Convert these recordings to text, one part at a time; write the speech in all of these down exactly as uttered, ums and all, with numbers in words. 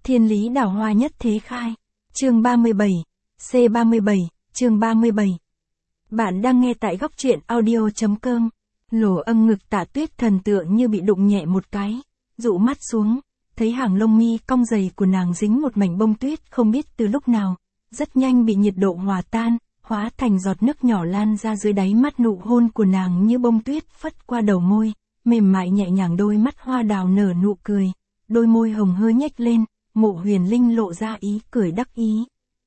Thiên lý đào hoa nhất thế khai. Chương ba mươi bảy. C ba mươi bảy, chương ba mươi bảy. Bạn đang nghe tại góc truyện audio chấm com. Lỗ âm ngực Tạ Tuyết Thần tựa như bị đụng nhẹ một cái, dụ mắt xuống, thấy hàng lông mi cong dày của nàng dính một mảnh bông tuyết không biết từ lúc nào, rất nhanh bị nhiệt độ hòa tan, hóa thành giọt nước nhỏ lan ra dưới đáy mắt. Nụ hôn của nàng như bông tuyết phất qua đầu môi, mềm mại nhẹ nhàng. Đôi mắt hoa đào nở nụ cười, đôi môi hồng hơi nhếch lên, Mộ Huyền Linh lộ ra ý cười đắc ý.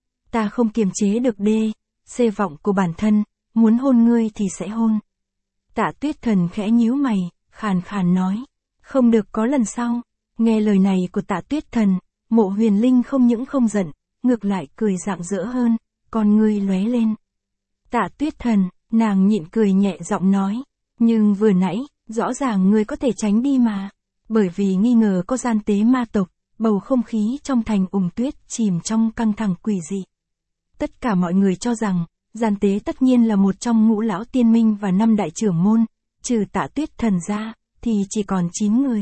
Ta không kiềm chế được đê, xê vọng của bản thân, muốn hôn ngươi thì sẽ hôn. Tạ Tuyết Thần khẽ nhíu mày, khàn khàn nói, không được có lần sau. Nghe lời này của Tạ Tuyết Thần, Mộ Huyền Linh không những không giận, ngược lại cười rạng rỡ hơn, con ngươi lóe lên. Tạ Tuyết Thần, nàng nhịn cười nhẹ giọng nói, nhưng vừa nãy, rõ ràng ngươi có thể tránh đi mà. Bởi vì nghi ngờ có gian tế ma tộc, bầu không khí trong thành Ùng Tuyết chìm trong căng thẳng quỷ dị. Tất cả mọi người cho rằng, gian tế tất nhiên là một trong ngũ lão tiên minh và năm đại trưởng môn, trừ Tạ Tuyết Thần ra, thì chỉ còn chín người.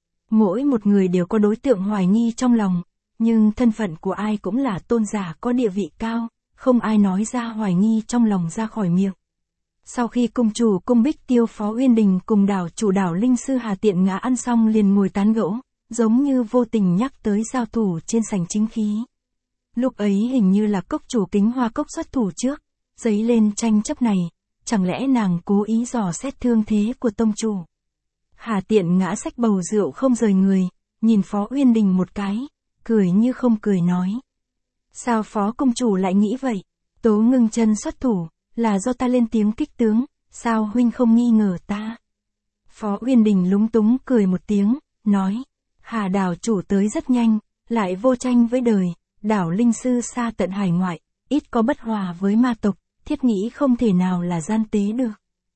Mỗi một người đều có đối tượng hoài nghi trong lòng, nhưng thân phận của ai cũng là tôn giả có địa vị cao, không ai nói ra hoài nghi trong lòng ra khỏi miệng. Sau khi cung chủ cung Bích Tiêu Phó Uyên Đình cùng đảo chủ đảo Linh Sư Hà Tiện Ngã ăn xong liền ngồi tán gẫu, giống như vô tình nhắc tới giao thủ trên sảnh chính khí. Lúc ấy hình như là cốc chủ Kính Hoa Cốc xuất thủ trước, dấy lên tranh chấp này, chẳng lẽ nàng cố ý dò xét thương thế của tông chủ. Hà Tiện Ngã xách bầu rượu không rời người, nhìn Phó Uyên Đình một cái, cười như không cười nói. Sao Phó công chủ lại nghĩ vậy? Tố Ngưng Chân xuất thủ, là do ta lên tiếng kích tướng, sao huynh không nghi ngờ ta? Phó Uyên Đình lúng túng cười một tiếng, nói, Hà đảo chủ tới rất nhanh, lại vô tranh với đời, đảo Linh Sư xa tận hải ngoại, ít có bất hòa với ma tộc, thiết nghĩ không thể nào là gian tế được.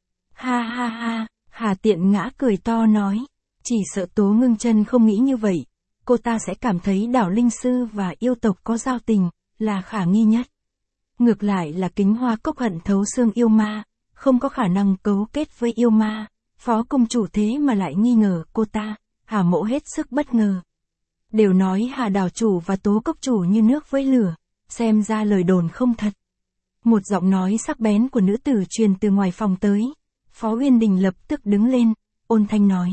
Ha ha ha, Hà Tiện Ngã cười to nói, chỉ sợ Tố Ngưng Chân không nghĩ như vậy, cô ta sẽ cảm thấy đảo Linh Sư và yêu tộc có giao tình, là khả nghi nhất. Ngược lại là Kính Hoa Cốc hận thấu xương yêu ma, không có khả năng cấu kết với yêu ma, Phó công chủ thế mà lại nghi ngờ cô ta, Hà mỗ hết sức bất ngờ. Đều nói Hà đảo chủ và Tố cốc chủ như nước với lửa, xem ra lời đồn không thật. Một giọng nói sắc bén của nữ tử truyền từ ngoài phòng tới, Phó Uyên Đình lập tức đứng lên, ôn thanh nói.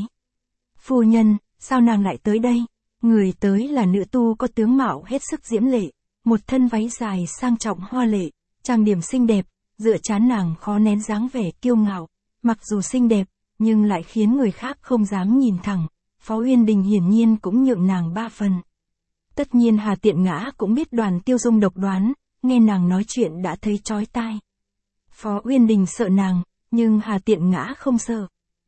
Phu nhân, sao nàng lại tới đây? Người tới là nữ tu có tướng mạo hết sức diễm lệ, một thân váy dài sang trọng hoa lệ, trang điểm xinh đẹp, dựa trán nàng khó nén dáng vẻ kiêu ngạo, mặc dù xinh đẹp, nhưng lại khiến người khác không dám nhìn thẳng, Phó Uyên Đình hiển nhiên cũng nhượng nàng ba phần. Tất nhiên Hà Tiện Ngã cũng biết Đoàn Tiêu Dung độc đoán, nghe nàng nói chuyện đã thấy chói tai. Phó Uyên Đình sợ nàng, nhưng Hà Tiện Ngã không sợ.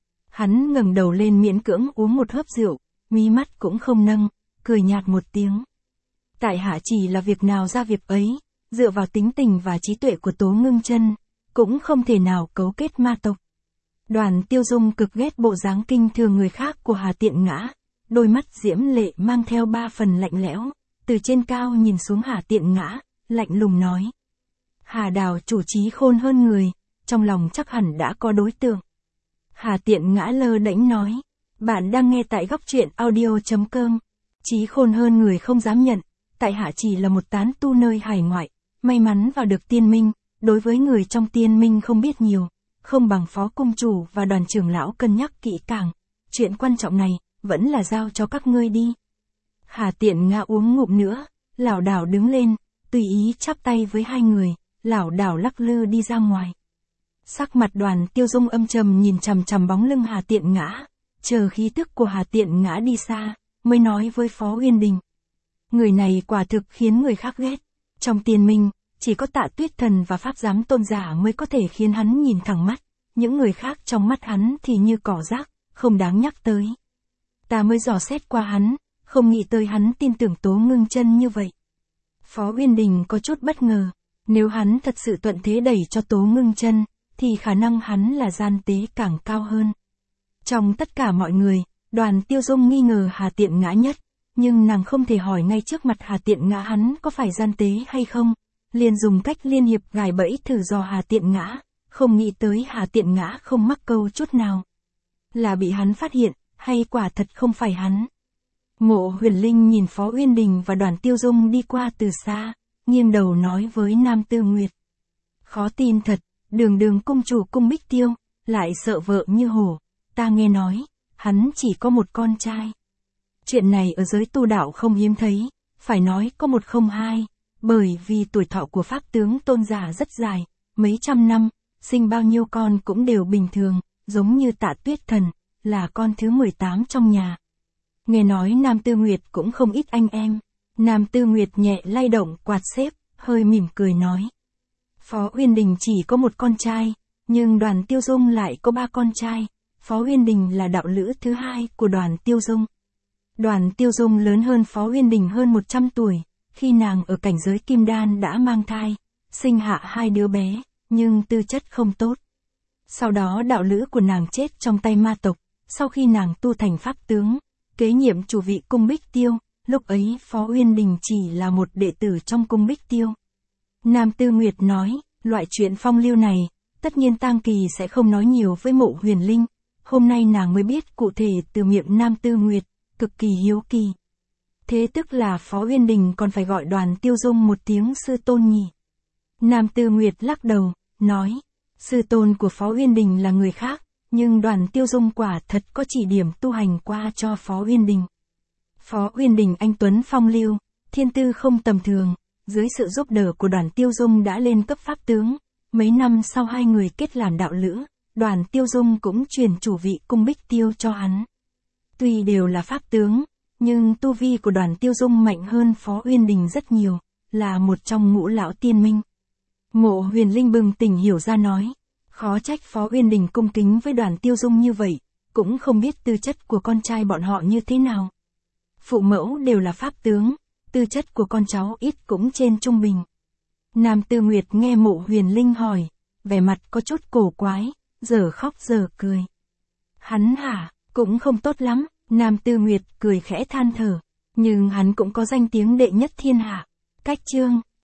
Hắn ngẩng đầu lên miễn cưỡng uống một hớp rượu, mí mắt cũng không nâng, cười nhạt một tiếng. Tại hạ chỉ là việc nào ra việc ấy, dựa vào tính tình và trí tuệ của Tố Ngưng Chân, cũng không thể nào cấu kết ma tộc. Đoàn Tiêu Dung cực ghét bộ dáng kinh thường người khác của Hà Tiện Ngã, đôi mắt diễm lệ mang theo ba phần lạnh lẽo, từ trên cao nhìn xuống Hà Tiện Ngã, lạnh lùng nói. Hà đảo chủ trí khôn hơn người, trong lòng chắc hẳn đã có đối tượng. Hà Tiện Ngã lơ đễnh nói, bạn đang nghe tại góc truyện audio chấm com. Trí khôn hơn người không dám nhận, tại hạ chỉ là một tán tu nơi hải ngoại, may mắn vào được tiên minh, đối với người trong tiên minh không biết nhiều, không bằng Phó cung chủ và Đoàn trưởng lão cân nhắc kỹ càng, chuyện quan trọng này, vẫn là giao cho các ngươi đi. Hà Tiện Ngã uống ngụm nữa, lảo đảo đứng lên, tùy ý chắp tay với hai người, lảo đảo lắc lư đi ra ngoài. Sắc mặt Đoàn Tiêu Dung âm trầm nhìn chằm chằm bóng lưng Hà Tiện Ngã, chờ khí tức của Hà Tiện Ngã đi xa, mới nói với Phó Uyên Đình. Người này quả thực khiến người khác ghét. Trong tiên minh, chỉ có Tạ Tuyết Thần và Pháp Giám Tôn giả mới có thể khiến hắn nhìn thẳng mắt, những người khác trong mắt hắn thì như cỏ rác, không đáng nhắc tới. Ta mới dò xét qua hắn, không nghĩ tới hắn tin tưởng Tố Ngưng Chân như vậy. Phó Uyên Đình có chút bất ngờ, nếu hắn thật sự thuận thế đẩy cho Tố Ngưng Chân, thì khả năng hắn là gian tế càng cao hơn. Trong tất cả mọi người, Đoàn Tiêu Dung nghi ngờ Hà Tiện Ngã nhất, nhưng nàng không thể hỏi ngay trước mặt Hà Tiện Ngã hắn có phải gian tế hay không, liền dùng cách liên hiệp gài bẫy thử dò Hà Tiện Ngã, không nghĩ tới Hà Tiện Ngã không mắc câu chút nào. Là bị hắn phát hiện, hay quả thật không phải hắn? Mộ Huyền Linh nhìn Phó Uyên Đình và Đoàn Tiêu Dung đi qua từ xa, nghiêng đầu nói với Nam Tư Nguyệt. Khó tin thật, đường đường cung chủ cung Bích Tiêu, lại sợ vợ như hổ, ta nghe nói, hắn chỉ có một con trai. Chuyện này ở giới tu đạo không hiếm thấy, phải nói có một không hai, bởi vì tuổi thọ của Pháp tướng tôn giả rất dài, mấy trăm năm, sinh bao nhiêu con cũng đều bình thường, giống như Tạ Tuyết Thần, là con thứ mười tám trong nhà. Nghe nói Nam Tư Nguyệt cũng không ít anh em. Nam Tư Nguyệt nhẹ lay động quạt xếp, hơi mỉm cười nói. Phó Uyên Đình chỉ có một con trai, nhưng Đoàn Tiêu Dung lại có ba con trai. Phó Uyên Đình là đạo lữ thứ hai của Đoàn Tiêu Dung. Đoàn Tiêu Dung lớn hơn Phó Uyên Đình hơn một trăm tuổi, khi nàng ở cảnh giới kim đan đã mang thai, sinh hạ hai đứa bé, nhưng tư chất không tốt. Sau đó đạo lữ của nàng chết trong tay ma tộc, sau khi nàng tu thành pháp tướng, kế nhiệm chủ vị cung Bích Tiêu, lúc ấy Phó Uyên Đình chỉ là một đệ tử trong cung Bích Tiêu. Nam Tư Nguyệt nói, loại chuyện phong lưu này, tất nhiên Tang Kỳ sẽ không nói nhiều với Mộ Huyền Linh, hôm nay nàng mới biết cụ thể từ miệng Nam Tư Nguyệt, cực kỳ hiếu kỳ. Thế tức là Phó Uyên Đình còn phải gọi Đoàn Tiêu Dung một tiếng sư tôn nhỉ? Nam Tư Nguyệt lắc đầu, nói, sư tôn của Phó Uyên Đình là người khác, nhưng Đoàn Tiêu Dung quả thật có chỉ điểm tu hành qua cho Phó Uyên Đình. Phó Uyên Đình anh tuấn phong lưu, thiên tư không tầm thường, dưới sự giúp đỡ của Đoàn Tiêu Dung đã lên cấp pháp tướng, mấy năm sau hai người kết làm đạo lữ, Đoàn Tiêu Dung cũng truyền chủ vị cung Bích Tiêu cho hắn. Tuy đều là pháp tướng, nhưng tu vi của Đoàn Tiêu Dung mạnh hơn Phó Uyên Đình rất nhiều, là một trong ngũ lão tiên minh. Mộ Huyền Linh bừng tỉnh hiểu ra nói, khó trách Phó Uyên Đình cung kính với Đoàn Tiêu Dung như vậy, cũng không biết tư chất của con trai bọn họ như thế nào. Phụ mẫu đều là pháp tướng, tư chất của con cháu ít cũng trên trung bình. Nam Tư Nguyệt nghe Mộ Huyền Linh hỏi, vẻ mặt có chút cổ quái, giờ khóc giờ cười. Hắn hả, cũng không tốt lắm, Nam Tư Nguyệt cười khẽ than thở, nhưng hắn cũng có danh tiếng đệ nhất thiên hạ. Cách chương